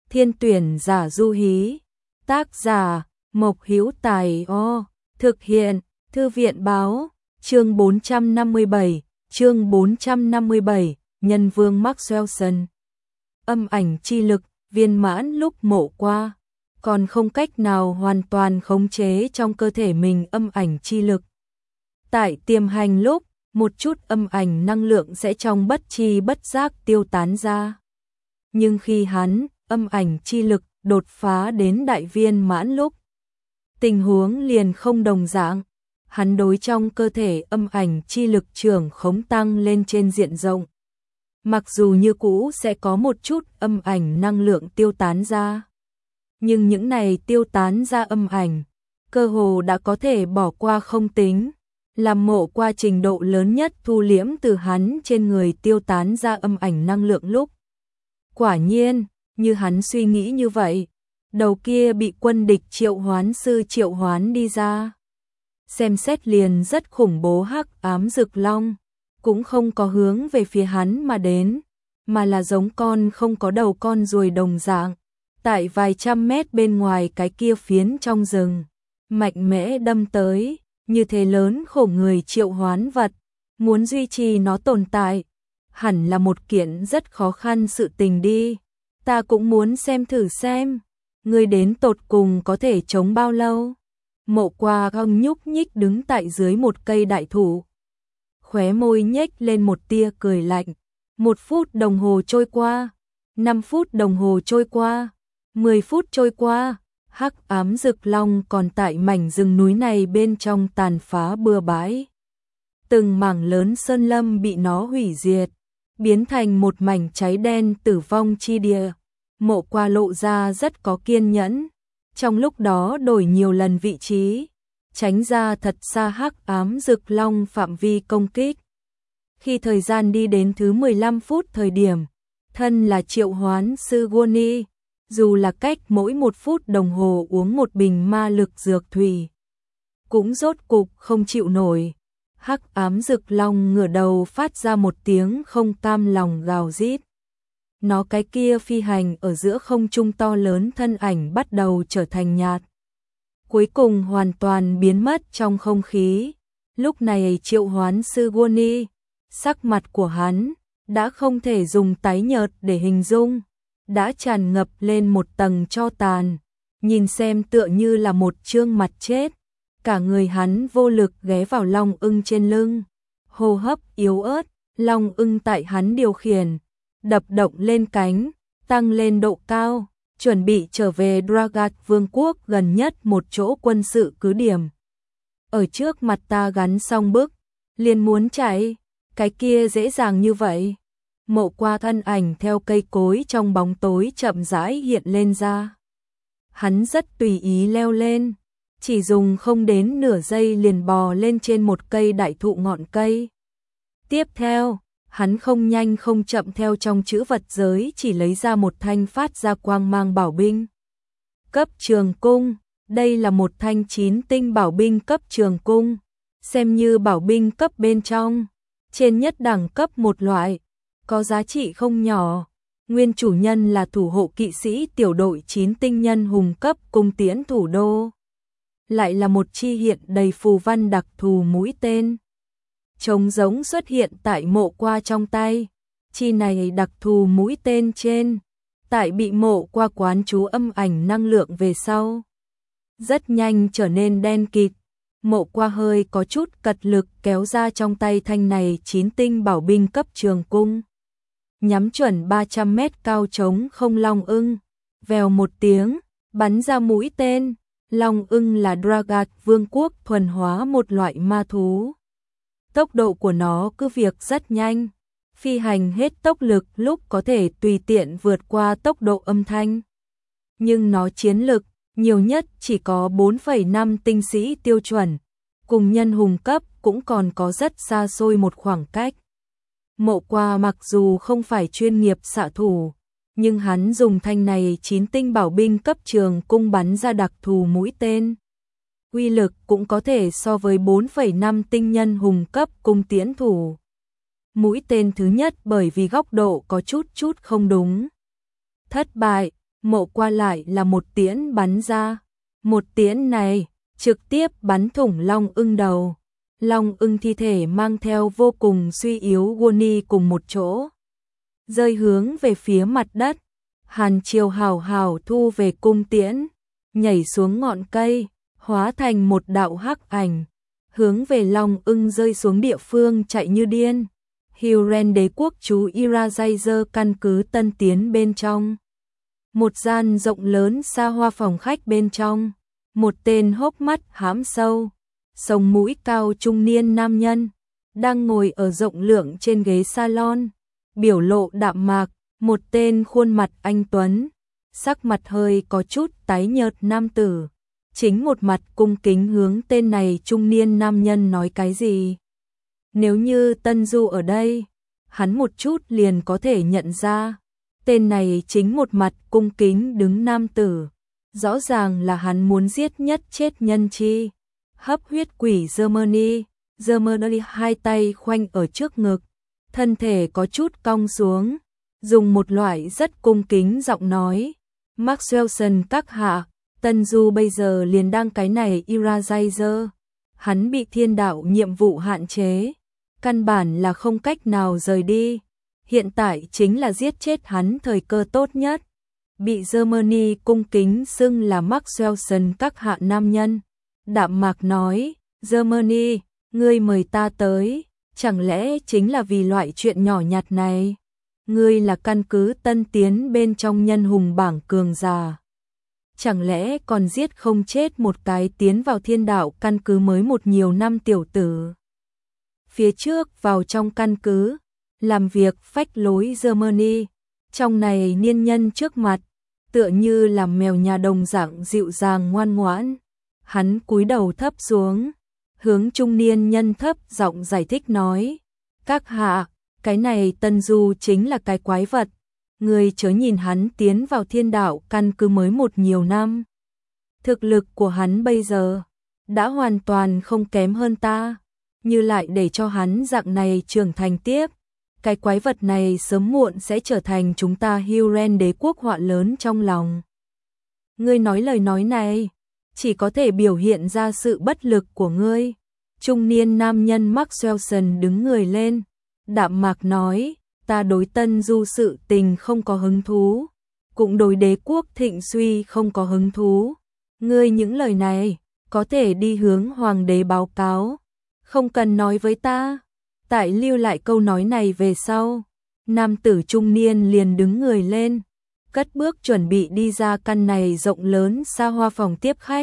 Thiên tuyển giả du hí. Tác giả Mộc Hữu Tài. Thực hiện Thư viện báo. Chương 457, Nhân vương Maxwellson. Âm ảnh chi lực viên mãn lúc Mộ Qua còn không cách nào hoàn toàn khống chế trong cơ thể mình âm ảnh chi lực. Tại tiềm hành lúc, một chút âm ảnh năng lượng sẽ trong bất tri bất giác tiêu tán ra. Nhưng khi hắn, âm ảnh chi lực, đột phá đến đại viên mãn lúc, tình huống liền không đồng dạng. Hắn đối trong cơ thể âm ảnh chi lực trưởng khống tăng lên trên diện rộng. Mặc dù như cũ sẽ có một chút âm ảnh năng lượng tiêu tán ra, nhưng những này tiêu tán ra âm ảnh, cơ hồ đã có thể bỏ qua không tính, làm Mộ Qua trình độ lớn nhất thu liễm từ hắn trên người tiêu tán ra âm ảnh năng lượng lúc. Quả nhiên, như hắn suy nghĩ như vậy, đầu kia bị quân địch triệu hoán sư triệu hoán đi ra. Xem xét liền rất khủng bố hắc ám rực long, cũng không có hướng về phía hắn mà đến, mà là giống con không có đầu con ruồi đồng dạng, tại vài trăm mét bên ngoài cái kia phiến trong rừng, mạnh mẽ đâm tới, như thế lớn khổ người triệu hoán vật, muốn duy trì nó tồn tại, hẳn là một kiện rất khó khăn sự tình đi. Ta cũng muốn xem thử xem, ngươi đến tột cùng có thể chống bao lâu. Mộ Qua không nhúc nhích đứng tại dưới một cây đại thụ, khóe môi nhếch lên một tia cười lạnh. 1 phút đồng hồ trôi qua, 5 phút đồng hồ trôi qua, 10 phút trôi qua, hắc ám rực long còn tại mảnh rừng núi này bên trong tàn phá bừa bãi. Từng mảng lớn sơn lâm bị nó hủy diệt, biến thành một mảnh cháy đen tử vong chi địa. Mộ Qua lộ ra rất có kiên nhẫn, trong lúc đó đổi nhiều lần vị trí, tránh ra thật xa hắc ám rực long phạm vi công kích. Khi thời gian đi đến thứ 15 phút thời điểm, thân là triệu hoán sư Goni, dù là cách mỗi 1 phút đồng hồ uống một bình ma lực dược thủy, cũng rốt cục không chịu nổi. Hắc ám rực long ngửa đầu phát ra một tiếng không cam lòng gào rít. Nó cái kia phi hành ở giữa không trung to lớn thân ảnh bắt đầu trở thành nhạt, cuối cùng hoàn toàn biến mất trong không khí. Lúc này triệu hoán sư Goni, sắc mặt của hắn đã không thể dùng tái nhợt để hình dung, đã tràn ngập lên một tầng tro tàn, nhìn xem tựa như là một trương mặt chết. Cả người hắn vô lực ghé vào long ưng trên lưng, hô hấp yếu ớt, long ưng tại hắn điều khiển, đập động lên cánh, tăng lên độ cao, chuẩn bị trở về Dragat Vương quốc gần nhất một chỗ quân sự cứ điểm. Ở trước mặt ta gắn xong bức, liền muốn chạy, cái kia dễ dàng như vậy. Mộ Qua thân ảnh theo cây cối trong bóng tối chậm rãi hiện lên ra. Hắn rất tùy ý leo lên, chỉ dùng không đến nửa giây liền bò lên trên một cây đại thụ ngọn cây. Tiếp theo, hắn không nhanh không chậm theo trong chữ vật giới chỉ lấy ra một thanh phát ra quang mang bảo binh. Cấp trường cung, đây là một thanh 9 tinh bảo binh cấp trường cung, xem như bảo binh cấp bên trong, trên nhất đẳng cấp một loại, có giá trị không nhỏ. Nguyên chủ nhân là thủ hộ kỵ sĩ tiểu đội 9 tinh nhân hùng cấp cung tiễn thủ đô. Lại là một chi hiện đầy phù văn đặc thù mũi tên trống giống xuất hiện tại Mộ Qua trong tay. Chi này đặc thù mũi tên trên, tại bị Mộ Qua quán chú âm ảnh năng lượng về sau, rất nhanh trở nên đen kịt. Mộ Qua hơi có chút cật lực kéo ra trong tay thanh này 9 tinh bảo binh cấp trường cung, nhắm chuẩn 300 mét cao trống không long ưng, vèo một tiếng, bắn ra mũi tên. Long ưng là Dragat Vương quốc thuần hóa một loại ma thú. Tốc độ của nó cứ việc rất nhanh, phi hành hết tốc lực lúc có thể tùy tiện vượt qua tốc độ âm thanh. Nhưng nó chiến lực nhiều nhất chỉ có 4,5 tinh sĩ tiêu chuẩn, cùng nhân hùng cấp cũng còn có rất xa xôi một khoảng cách. Mộ Qua mặc dù không phải chuyên nghiệp xạ thủ, nhưng hắn dùng thanh này 9 tinh bảo binh cấp trường cung bắn ra đặc thù mũi tên, uy lực cũng có thể so với 4,5 tinh nhân hùng cấp cung tiễn thủ. Mũi tên thứ nhất bởi vì góc độ có chút không đúng, thất bại, Mộ Qua lại là một tiễn bắn ra. Một tiễn này trực tiếp bắn thủng Long Ưng đầu. Long Ưng thi thể mang theo vô cùng suy yếu Goni cùng một chỗ, rơi hướng về phía mặt đất. Hàn Triều hào hào thu về cung tiễn, nhảy xuống ngọn cây, hóa thành một đạo hắc ảnh, hướng về Long Ưng rơi xuống địa phương chạy như điên. Huren đế quốc chú Irajazer căn cứ tân tiến bên trong. Một gian rộng lớn xa hoa phòng khách bên trong, một tên hốc mắt hám sâu, sống mũi cao trung niên nam nhân, đang ngồi ở rộng lượng trên ghế salon, biểu lộ đạm mạc, một tên khuôn mặt anh tuấn, sắc mặt hơi có chút tái nhợt nam tử, chính một mặt cung kính hướng tên này trung niên nam nhân nói cái gì. Nếu như Tân Du ở đây, hắn một chút liền có thể nhận ra, tên này chính một mặt cung kính đứng nam tử, rõ ràng là hắn muốn giết nhất chết nhân chi. Hấp huyết quỷ Germany, Germany hai tay khoanh ở trước ngực, thân thể có chút cong xuống, dùng một loại rất cung kính giọng nói, Maxwellson các hạ, Tân Du bây giờ liền đang cái này Irajazer, hắn bị thiên đạo nhiệm vụ hạn chế, căn bản là không cách nào rời đi, hiện tại chính là giết chết hắn thời cơ tốt nhất. Bị Germany cung kính xưng là Maxwellson các hạ nam nhân, đạm mạc nói, Germany, ngươi mời ta tới, chẳng lẽ chính là vì loại chuyện nhỏ nhặt này? Ngươi là căn cứ tân tiến bên trong nhân hùng bảng cường giả. Chẳng lẽ còn giết không chết một cái tiến vào thiên đạo căn cứ mới một nhiều năm tiểu tử? Phía trước vào trong căn cứ, làm việc phách lối Germany, trong này niên nhân trước mặt, tựa như là mèo nhà đồng dạng dịu dàng ngoan ngoãn. Hắn cúi đầu thấp xuống, hướng trung niên nhân thấp giọng giải thích nói, các hạ, cái này Tân Du chính là cái quái vật, người chớ nhìn hắn tiến vào thiên đạo căn cứ mới một nhiều năm. Thực lực của hắn bây giờ đã hoàn toàn không kém hơn ta, như lại để cho hắn dạng này trưởng thành tiếp, cái quái vật này sớm muộn sẽ trở thành chúng ta Huren đế quốc họa lớn trong lòng. Ngươi nói lời nói này chỉ có thể biểu hiện ra sự bất lực của ngươi. Trung niên nam nhân Maxwellson đứng người lên, đạm mạc nói, ta đối Tân Du sự tình không có hứng thú, cũng đối đế quốc thịnh suy không có hứng thú. Ngươi những lời này có thể đi hướng hoàng đế báo cáo, không cần nói với ta. Tại lưu lại câu nói này về sau, nam tử trung niên liền đứng người lên, cất bước chuẩn bị đi ra căn này rộng lớn xa hoa phòng tiếp khách.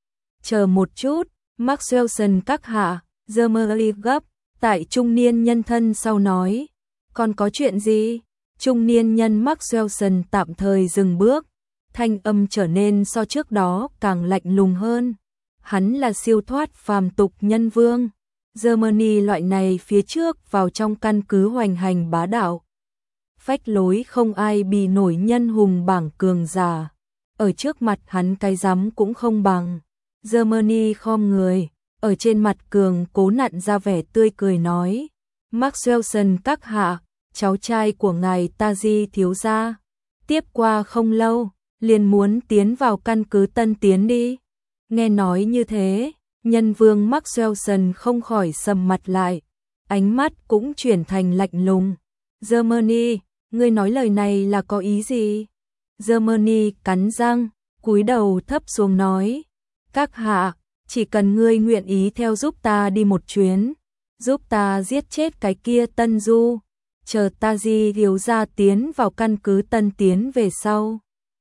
Chờ một chút, Maxwellson các hạ, Germany gấp, tại trung niên nhân thân sau nói, còn có chuyện gì? Trung niên nhân Maxwellson tạm thời dừng bước, thanh âm trở nên so trước đó càng lạnh lùng hơn. Hắn là siêu thoát phàm tục nhân vương. Germany loại này phía trước vào trong căn cứ hoành hành bá đạo, phách lối không ai bì nổi nhân hùng bảng cường giả, ở trước mặt hắn cái rắm cũng không bằng. Germany khom người, ở trên mặt cường cố nặn ra vẻ tươi cười nói, Maxwellson các hạ, cháu trai của ngài Taji thiếu gia, tiếp qua không lâu, liền muốn tiến vào căn cứ tân tiến đi. Nghe nói như thế, nhân vương Maxwellson không khỏi sầm mặt lại, ánh mắt cũng chuyển thành lạnh lùng. Germany, ngươi nói lời này là có ý gì? Germany cắn răng, cúi đầu thấp xuống nói, các hạ, chỉ cần ngươi nguyện ý theo giúp ta đi một chuyến, giúp ta giết chết cái kia Tân Du, chờ Taji thiếu gia tiến vào căn cứ tân tiến về sau,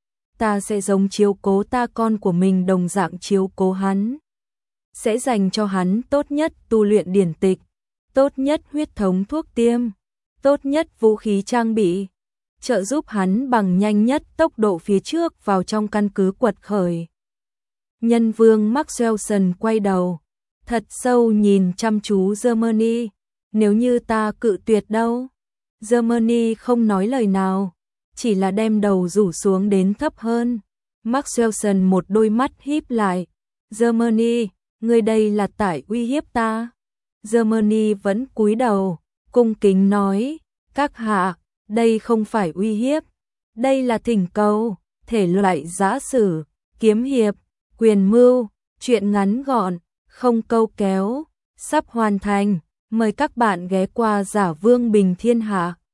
ta sẽ giống chiếu cố ta con của mình đồng dạng chiếu cố hắn, sẽ dành cho hắn tốt nhất tu luyện điển tịch, tốt nhất huyết thống thuốc tiêm, tốt nhất vũ khí trang bị, trợ giúp hắn bằng nhanh nhất tốc độ phía trước vào trong căn cứ quật khởi. Nhân vương Maxwellson quay đầu, thật sâu nhìn chăm chú Germany, nếu như ta cự tuyệt đâu? Germany không nói lời nào, chỉ là đem đầu rủ xuống đến thấp hơn. Maxwellson một đôi mắt híp lại, Germany, ngươi đây là tại uy hiếp ta. Germany vẫn cúi đầu, cung kính nói, các hạ, đây không phải uy hiếp, đây là thỉnh cầu, thể loại giã sử, kiếm hiệp, quyền mưu, truyện ngắn gọn, không câu kéo, sắp hoàn thành. Mời các bạn ghé qua Giả Vương Bình Thiên Hạ.